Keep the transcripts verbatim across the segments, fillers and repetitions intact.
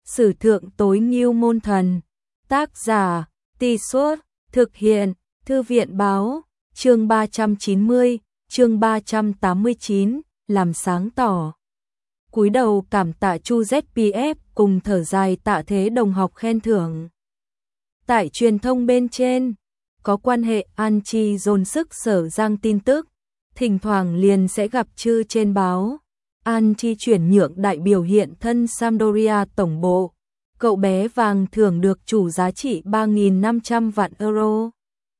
Sử thượng tối ngưu môn thần. Tác giả, Tì Suốt, thực hiện, Thư viện báo, chương ba trăm chín mươi, chương ba trăm tám mươi chín, làm sáng tỏ. Cúi đầu cảm tạ Chu Z P F cùng thở dài tạ thế đồng học khen thưởng. Tại truyền thông bên trên, có quan hệ An Chi dồn sức Sở Giang tin tức, thỉnh thoảng liền sẽ gặp chư trên báo. An Chi chuyển nhượng đại biểu hiện thân Sampdoria tổng bộ. Cậu bé vàng thưởng được chủ giá trị ba nghìn năm trăm vạn euro.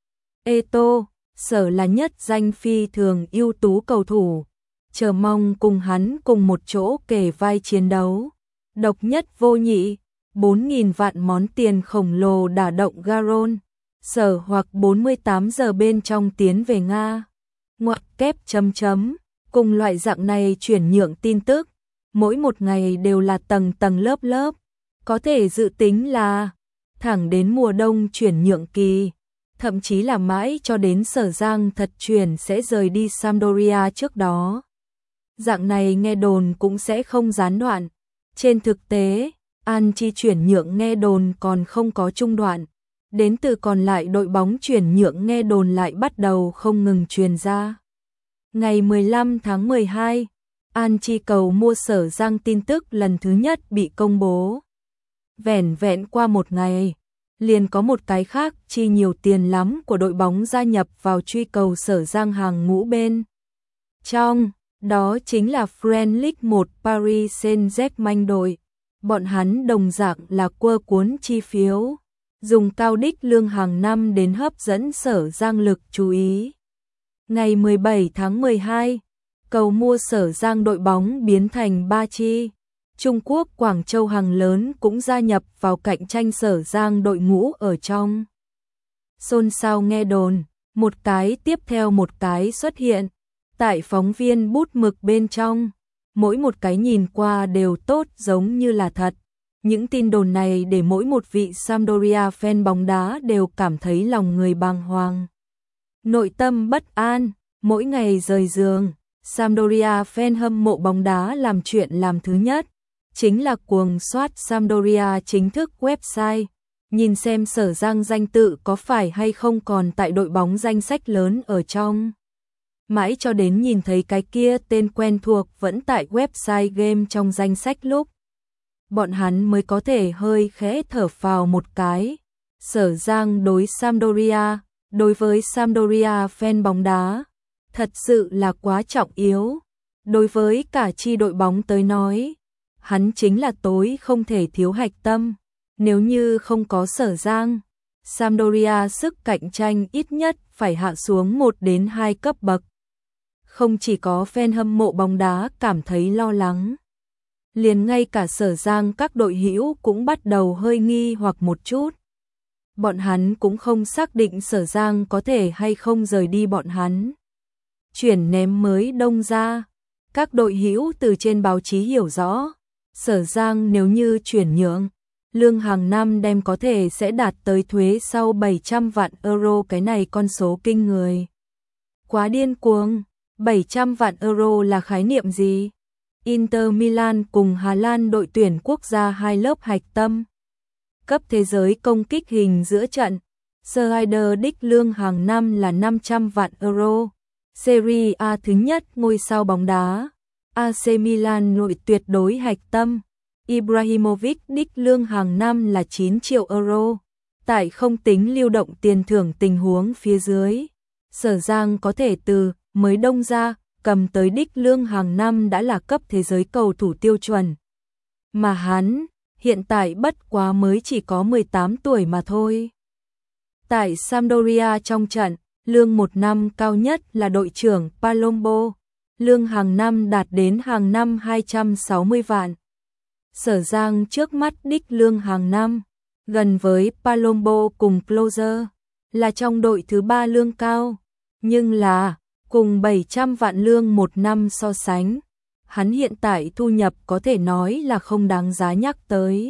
Eto, Sở là nhất danh phi thường ưu tú cầu thủ. Chờ mong cùng hắn cùng một chỗ kề vai chiến đấu. Độc nhất vô nhị, bốn nghìn vạn món tiền khổng lồ đả động Garon. Sở hoặc bốn mươi tám giờ bên trong tiến về Nga. Ngoặc kép chấm chấm, cùng loại dạng này chuyển nhượng tin tức, mỗi một ngày đều là tầng tầng lớp lớp, có thể dự tính là thẳng đến mùa đông chuyển nhượng kỳ, thậm chí là mãi cho đến Sở Giang thật chuyển sẽ rời đi Sampdoria trước đó. Dạng này nghe đồn cũng sẽ không gián đoạn. Trên thực tế, An Chi chuyển nhượng nghe đồn còn không có trung đoạn. Đến từ còn lại đội bóng chuyển nhượng nghe đồn lại bắt đầu không ngừng truyền ra. Ngày mười lăm tháng mười hai, An Chi cầu mua Sở Giang tin tức lần thứ nhất bị công bố. Vẻn vẹn qua một ngày, liền có một cái khác chi nhiều tiền lắm của đội bóng gia nhập vào truy cầu Sở Giang hàng ngũ bên trong. Đó chính là French League một Paris Saint-Germain đội. Bọn hắn đồng dạng là quơ cuốn chi phiếu, dùng cao đích lương hàng năm đến hấp dẫn Sở Giang lực chú ý. Ngày mười bảy tháng mười hai, cầu mua Sở Giang đội bóng biến thành ba chi. Trung Quốc Quảng Châu hàng lớn cũng gia nhập vào cạnh tranh Sở Giang đội ngũ ở trong. Xôn xao nghe đồn, một cái tiếp theo một cái xuất hiện. Tại phóng viên bút mực bên trong, mỗi một cái nhìn qua đều tốt giống như là thật. Những tin đồn này để mỗi một vị Sampdoria fan bóng đá đều cảm thấy lòng người bàng hoàng. Nội tâm bất an, mỗi ngày rời giường, Sampdoria fan hâm mộ bóng đá làm chuyện làm thứ nhất, chính là cuồng soát Sampdoria chính thức website, nhìn xem Sở Giang danh tự có phải hay không còn tại đội bóng danh sách lớn ở trong. Mãi cho đến nhìn thấy cái kia tên quen thuộc vẫn tại website game trong danh sách lúc, bọn hắn mới có thể hơi khẽ thở phào một cái. Sở Giang đối Sampdoria, đối với Sampdoria fan bóng đá, thật sự là quá trọng yếu. Đối với cả chi đội bóng tới nói, hắn chính là tối không thể thiếu hạch tâm. Nếu như không có Sở Giang, Sampdoria sức cạnh tranh ít nhất phải hạ xuống một đến hai cấp bậc. Không chỉ có fan hâm mộ bóng đá cảm thấy lo lắng, liền ngay cả Sở Giang các đội hữu cũng bắt đầu hơi nghi hoặc một chút. Bọn hắn cũng không xác định Sở Giang có thể hay không rời đi bọn hắn. Chuyển ném mới đông ra, các đội hữu từ trên báo chí hiểu rõ, Sở Giang nếu như chuyển nhượng, lương hàng năm đem có thể sẽ đạt tới thuế sau bảy trăm vạn euro, cái này con số kinh người. Quá điên cuồng. bảy trăm vạn euro là khái niệm gì? Inter Milan cùng Hà Lan đội tuyển quốc gia hai lớp hạch tâm. Cấp thế giới công kích hình giữa trận. Schneider đích lương hàng năm là năm trăm vạn euro. Serie A thứ nhất ngôi sao bóng đá. a xê Milan nội tuyệt đối hạch tâm. Ibrahimovic đích lương hàng năm là chín triệu euro. Tại không tính lưu động tiền thưởng tình huống phía dưới, Sở Giang có thể từ mới đông ra, cầm tới đích lương hàng năm đã là cấp thế giới cầu thủ tiêu chuẩn. Mà hắn, hiện tại bất quá mới chỉ có mười tám tuổi mà thôi. Tại Sampdoria trong trận, lương một năm cao nhất là đội trưởng Palombo, lương hàng năm đạt đến hàng năm hai trăm sáu mươi vạn. Sở Giang trước mắt đích lương hàng năm, gần với Palombo cùng Closer, là trong đội thứ ba lương cao, nhưng là cùng bảy trăm vạn lương một năm so sánh, hắn hiện tại thu nhập có thể nói là không đáng giá nhắc tới.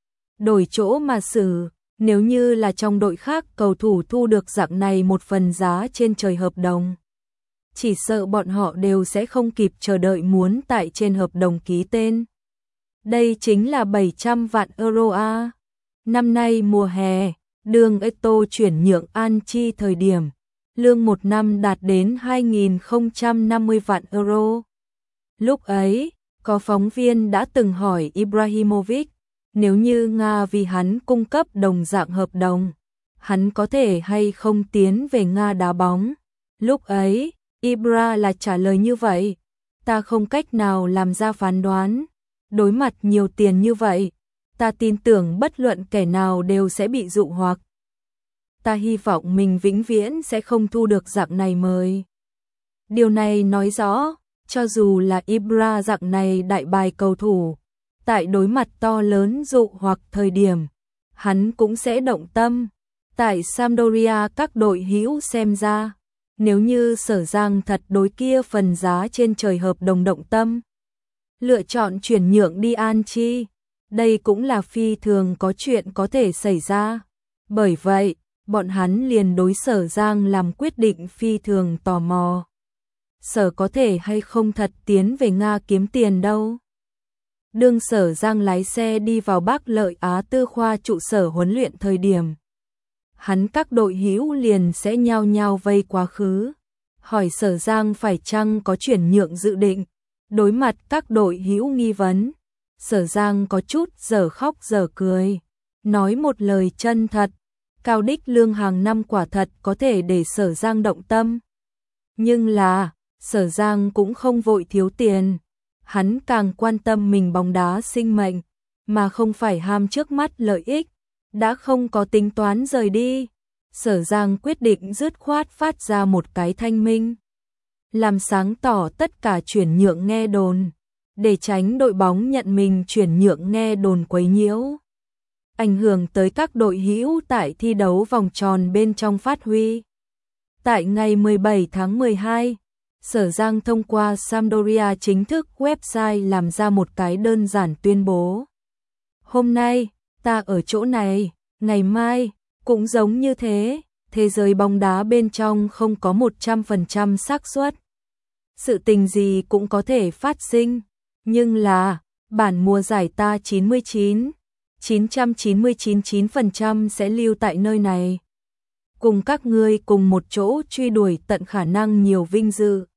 Đổi chỗ mà xử, nếu như là trong đội khác cầu thủ thu được dạng này một phần giá trên trời hợp đồng, chỉ sợ bọn họ đều sẽ không kịp chờ đợi muốn tại trên hợp đồng ký tên. Đây chính là bảy trăm vạn euro a. Năm nay mùa hè, đường Eto chuyển nhượng Anchi thời điểm, lương một năm đạt đến hai nghìn không trăm năm mươi vạn euro. Lúc ấy, có phóng viên đã từng hỏi Ibrahimovic, nếu như Nga vì hắn cung cấp đồng dạng hợp đồng, hắn có thể hay không tiến về Nga đá bóng. Lúc ấy, Ibra là trả lời như vậy, ta không cách nào làm ra phán đoán. Đối mặt nhiều tiền như vậy, ta tin tưởng bất luận kẻ nào đều sẽ bị dụ hoặc. Ta hy vọng mình vĩnh viễn sẽ không thu được dạng này mời. Điều này nói rõ, cho dù là Ibra dạng này đại bài cầu thủ, tại đối mặt to lớn dụ hoặc thời điểm, hắn cũng sẽ động tâm. Tại Sampdoria các đội hữu xem ra, nếu như Sở Giang thật đối kia phần giá trên trời hợp đồng động tâm, lựa chọn chuyển nhượng đi Anchi, đây cũng là phi thường có chuyện có thể xảy ra. Bởi vậy, bọn hắn liền đối Sở Giang làm quyết định phi thường tò mò. Sở có thể hay không thật tiến về Nga kiếm tiền đâu. Đương Sở Giang lái xe đi vào Bắc Lợi Á Tư khoa trụ sở huấn luyện thời điểm, hắn các đội hữu liền sẽ nhao nhao vây quá khứ, hỏi Sở Giang phải chăng có chuyển nhượng dự định. Đối mặt các đội hữu nghi vấn, Sở Giang có chút dở khóc dở cười, nói một lời chân thật, cao đích lương hàng năm quả thật có thể để Sở Giang động tâm. Nhưng là, Sở Giang cũng không vội thiếu tiền, hắn càng quan tâm mình bóng đá sinh mệnh, mà không phải ham trước mắt lợi ích. Đã không có tính toán rời đi, Sở Giang quyết định dứt khoát phát ra một cái thanh minh, làm sáng tỏ tất cả chuyển nhượng nghe đồn, để tránh đội bóng nhận mình chuyển nhượng nghe đồn quấy nhiễu, ảnh hưởng tới các đội hữu tại thi đấu vòng tròn bên trong phát huy. Tại ngày mười bảy tháng mười hai, Sở Giang thông qua Sampdoria chính thức website làm ra một cái đơn giản tuyên bố. Hôm nay, ta ở chỗ này, ngày mai, cũng giống như thế, thế giới bóng đá bên trong không có một trăm phần trăm xác suất. Sự tình gì cũng có thể phát sinh, nhưng là, bản mùa giải ta chín mươi chín, chín trăm chín mươi chín phẩy chín phần trăm sẽ lưu tại nơi này. Cùng các ngươi cùng một chỗ truy đuổi tận khả năng nhiều vinh dự.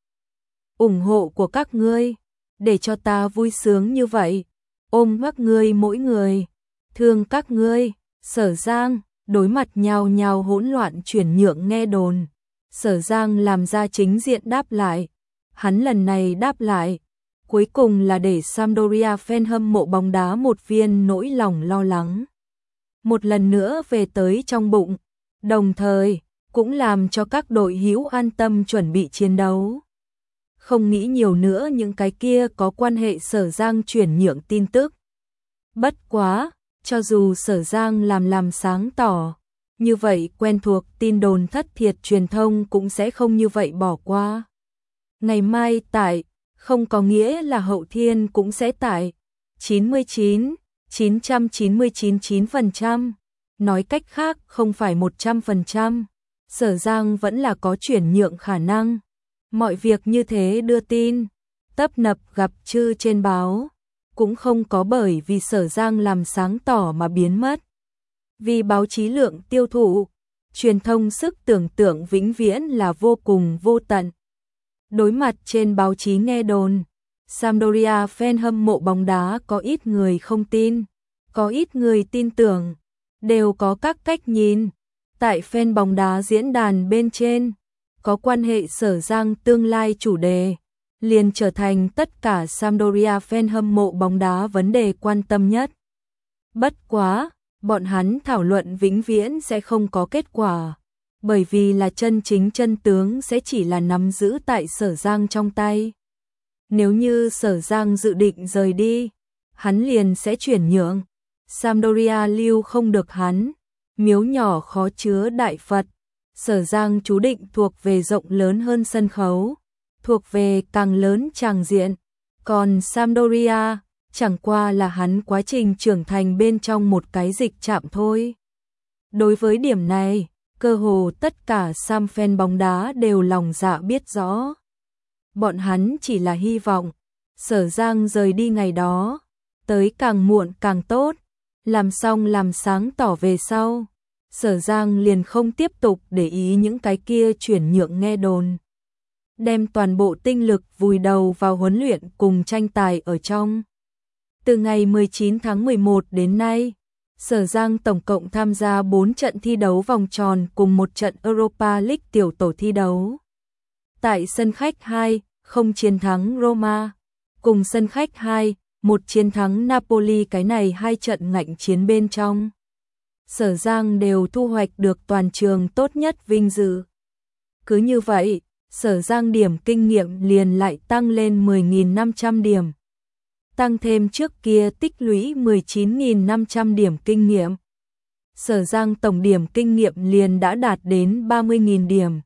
Ủng hộ của các ngươi, để cho ta vui sướng như vậy, ôm các ngươi mỗi người, thương các ngươi. Sở Giang, đối mặt nhào nhào hỗn loạn chuyển nhượng nghe đồn, Sở Giang làm ra chính diện đáp lại. Hắn lần này đáp lại, cuối cùng là để Sampdoria fan hâm mộ bóng đá một viên nỗi lòng lo lắng một lần nữa về tới trong bụng, đồng thời cũng làm cho các đội hữu an tâm chuẩn bị chiến đấu. Không nghĩ nhiều nữa những cái kia có quan hệ Sở Giang chuyển nhượng tin tức. Bất quá, cho dù Sở Giang làm làm sáng tỏ, như vậy quen thuộc tin đồn thất thiệt truyền thông cũng sẽ không như vậy bỏ qua. Ngày mai tại, không có nghĩa là hậu thiên cũng sẽ tại, chín mươi chín, chín trăm chín mươi chín phẩy chín phần trăm. Nói cách khác không phải một trăm phần trăm, Sở Giang vẫn là có chuyển nhượng khả năng. Mọi việc như thế đưa tin, tấp nập gặp chư trên báo, cũng không có bởi vì Sở Giang làm sáng tỏ mà biến mất. Vì báo chí lượng tiêu thụ, truyền thông sức tưởng tượng vĩnh viễn là vô cùng vô tận. Đối mặt trên báo chí nghe đồn, Sampdoria fan hâm mộ bóng đá có ít người không tin, có ít người tin tưởng, đều có các cách nhìn. Tại fan bóng đá diễn đàn bên trên, có quan hệ Sở Giang tương lai chủ đề, liền trở thành tất cả Sampdoria fan hâm mộ bóng đá vấn đề quan tâm nhất. Bất quá, bọn hắn thảo luận vĩnh viễn sẽ không có kết quả, bởi vì là chân chính chân tướng sẽ chỉ là nắm giữ tại Sở Giang trong tay. Nếu như Sở Giang dự định rời đi, hắn liền sẽ chuyển nhượng. Sampdoria lưu không được hắn, miếu nhỏ khó chứa đại Phật. Sở Giang chú định thuộc về rộng lớn hơn sân khấu, thuộc về càng lớn tràng diện. Còn Sampdoria chẳng qua là hắn quá trình trưởng thành bên trong một cái dịch trạm thôi. Đối với điểm này, cơ hồ tất cả Sam fan bóng đá đều lòng dạ biết rõ. Bọn hắn chỉ là hy vọng Sở Giang rời đi ngày đó, tới càng muộn càng tốt, làm xong làm sáng tỏ về sau. Sở Giang liền không tiếp tục để ý những cái kia chuyển nhượng nghe đồn. Đem toàn bộ tinh lực vùi đầu vào huấn luyện cùng tranh tài ở trong. Từ ngày mười chín tháng mười một đến nay, Sở Giang tổng cộng tham gia bốn trận thi đấu vòng tròn cùng một trận Europa League tiểu tổ thi đấu. Tại sân khách hai, không chiến thắng Roma, cùng sân khách hai, một chiến thắng Napoli, cái này hai trận ngạnh chiến bên trong. Sở Giang đều thu hoạch được toàn trường tốt nhất vinh dự. Cứ như vậy, Sở Giang điểm kinh nghiệm liền lại tăng lên mười nghìn năm trăm điểm. Tăng thêm trước kia tích lũy mười chín nghìn năm trăm điểm kinh nghiệm. Sở Giang tổng điểm kinh nghiệm liền đã đạt đến ba mươi nghìn điểm.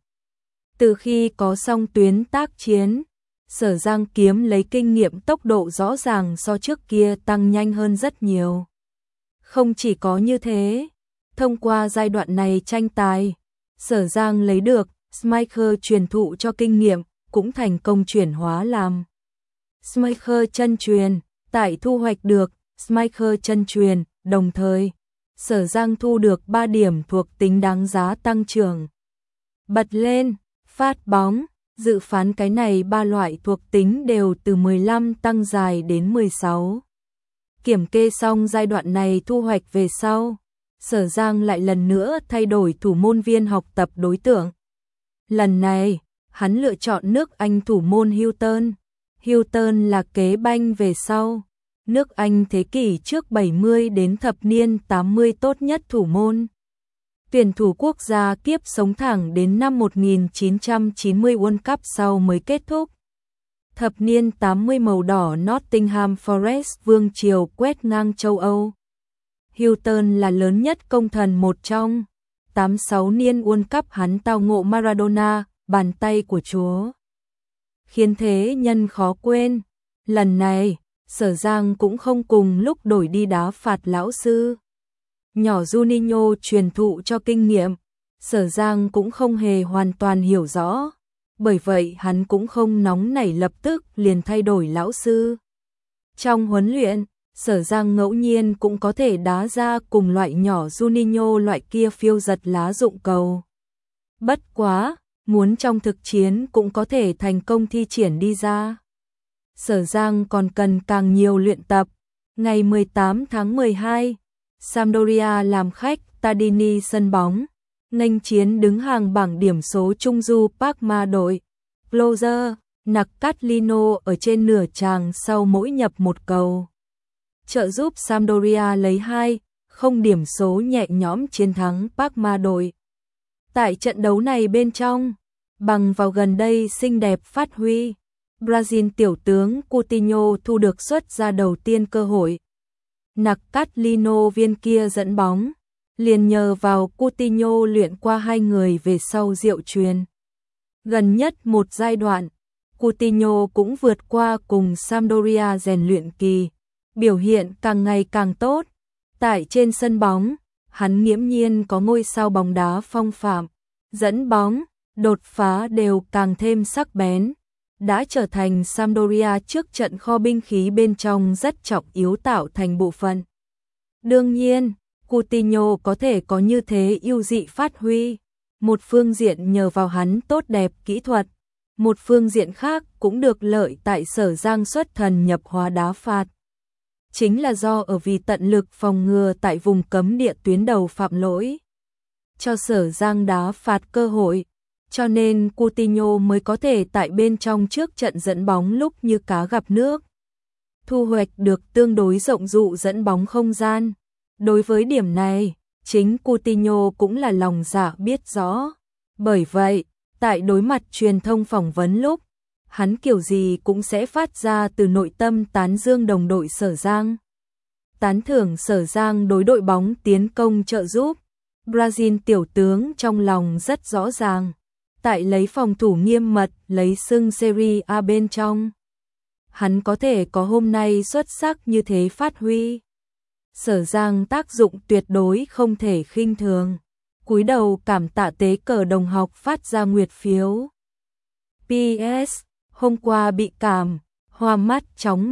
Từ khi có song tuyến tác chiến, Sở Giang kiếm lấy kinh nghiệm tốc độ rõ ràng so trước kia tăng nhanh hơn rất nhiều. Không chỉ có như thế, thông qua giai đoạn này tranh tài, Sở Giang lấy được Schmeichel truyền thụ cho kinh nghiệm, cũng thành công chuyển hóa làm Schmeichel chân truyền. Tại thu hoạch được Schmeichel chân truyền, đồng thời, Sở Giang thu được ba điểm thuộc tính đáng giá tăng trưởng. Bật lên, phát bóng, dự phán cái này ba loại thuộc tính đều từ mười lăm tăng dài đến mười sáu. Kiểm kê xong giai đoạn này thu hoạch về sau, Sở Giang lại lần nữa thay đổi thủ môn viên học tập đối tượng. Lần này, hắn lựa chọn nước Anh thủ môn Houghton. Houghton là kế banh về sau. Nước Anh thế kỷ trước bảy mươi đến thập niên tám mươi tốt nhất thủ môn. Tuyển thủ quốc gia kiếp sống thẳng đến năm một nghìn chín trăm chín mươi World Cup sau mới kết thúc. Thập niên tám mươi màu đỏ Nottingham Forest vương triều quét ngang châu Âu. Houghton là lớn nhất công thần một trong. tám sáu niên World Cup hắn tao ngộ Maradona, bàn tay của Chúa. Khiến thế nhân khó quên. Lần này, Sở Giang cũng không cùng lúc đổi đi đá phạt lão sư. Nhỏ Juninho truyền thụ cho kinh nghiệm, Sở Giang cũng không hề hoàn toàn hiểu rõ. Bởi vậy hắn cũng không nóng nảy lập tức liền thay đổi lão sư. Trong huấn luyện, Sở Giang ngẫu nhiên cũng có thể đá ra cùng loại nhỏ Juninho loại kia phiêu giật lá dụng cầu. Bất quá, muốn trong thực chiến cũng có thể thành công thi triển đi ra. Sở Giang còn cần càng nhiều luyện tập. Ngày mười tám tháng mười hai, Sampdoria làm khách Tardini sân bóng, nghênh chiến đứng hàng bảng điểm số Trung Du Parma đội. Closer, Naccatlino ở trên nửa tràng sau mỗi nhập một cầu, trợ giúp Sampdoria lấy hai không điểm số nhẹ nhõm chiến thắng Parma đội. Tại trận đấu này bên trong, bằng vào gần đây xinh đẹp phát huy, Brazil tiểu tướng Coutinho thu được xuất ra đầu tiên cơ hội. Naccatlino viên kia dẫn bóng, liền nhờ vào Coutinho luyện qua hai người về sau diệu truyền. Gần nhất một giai đoạn, Coutinho cũng vượt qua cùng Sampdoria rèn luyện kỳ, biểu hiện càng ngày càng tốt. Tại trên sân bóng, hắn nghiễm nhiên có ngôi sao bóng đá phong phạm, dẫn bóng, đột phá đều càng thêm sắc bén, đã trở thành Sampdoria trước trận kho binh khí bên trong rất trọng yếu tạo thành bộ phận. Đương nhiên, Coutinho có thể có như thế ưu dị phát huy, một phương diện nhờ vào hắn tốt đẹp kỹ thuật, một phương diện khác cũng được lợi tại Sở Giang xuất thần nhập hóa đá phạt. Chính là do ở vì tận lực phòng ngừa tại vùng cấm địa tuyến đầu phạm lỗi, cho Sở Giang đá phạt cơ hội, cho nên Coutinho mới có thể tại bên trong trước trận dẫn bóng lúc như cá gặp nước, thu hoạch được tương đối rộng dụ dẫn bóng không gian. Đối với điểm này, chính Coutinho cũng là lòng dạ biết rõ. Bởi vậy, tại đối mặt truyền thông phỏng vấn lúc, hắn kiểu gì cũng sẽ phát ra từ nội tâm tán dương đồng đội Sở Giang. Tán thưởng Sở Giang đối đội bóng tiến công trợ giúp. Brazil tiểu tướng trong lòng rất rõ ràng, tại lấy phòng thủ nghiêm mật, lấy xưng Serie A bên trong, hắn có thể có hôm nay xuất sắc như thế phát huy. Sở Giang tác dụng tuyệt đối không thể khinh thường. Cúi đầu cảm tạ tế cờ đồng học phát ra nguyệt phiếu. pê ét. Hôm qua bị cảm, hoa mắt chóng mặt,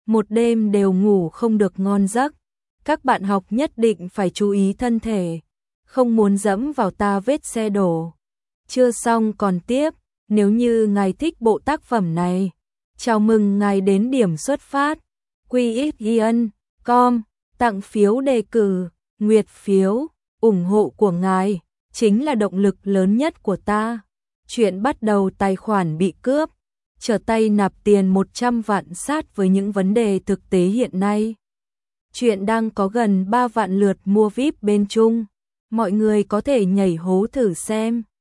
một đêm đều ngủ không được ngon giấc. Các bạn học nhất định phải chú ý thân thể, không muốn dẫm vào ta vết xe đổ. Chưa xong còn tiếp, nếu như ngài thích bộ tác phẩm này, chào mừng ngài đến điểm xuất phát quy ích yên chấm com, tặng phiếu đề cử, nguyệt phiếu, ủng hộ của ngài chính là động lực lớn nhất của ta. Chuyện bắt đầu tài khoản bị cướp, trở tay nạp tiền một trăm vạn sát với những vấn đề thực tế hiện nay. Chuyện đang có gần ba vạn lượt mua vi ai pi bên Trung, mọi người có thể nhảy hố thử xem.